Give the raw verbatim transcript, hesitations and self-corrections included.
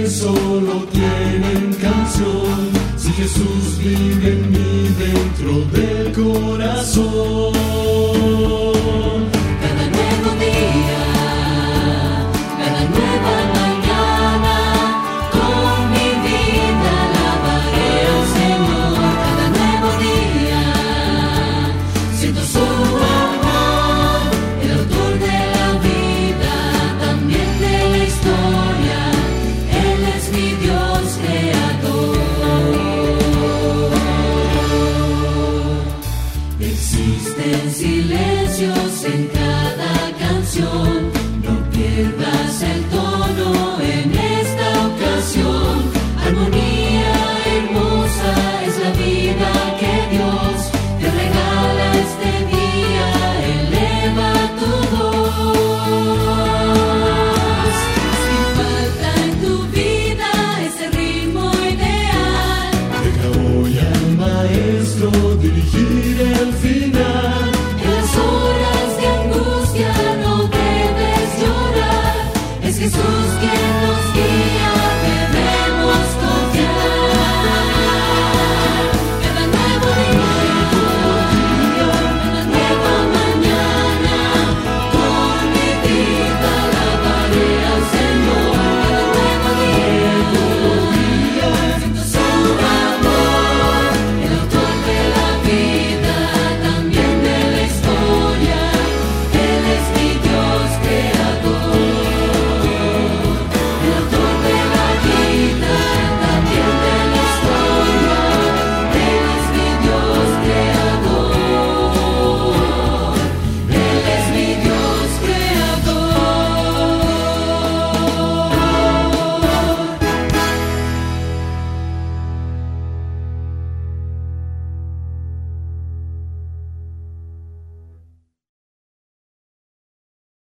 solo tienen canción. Si Jesús vive en mí dentro del corazón. Cada nuevo día, cada nueva mañana, con mi vida alabaré al Señor. Cada nuevo día, siento su amor, el autor de la vida, también de la historia. Él es mi Dios creador. Existen silencios en cada canción, no pierdas el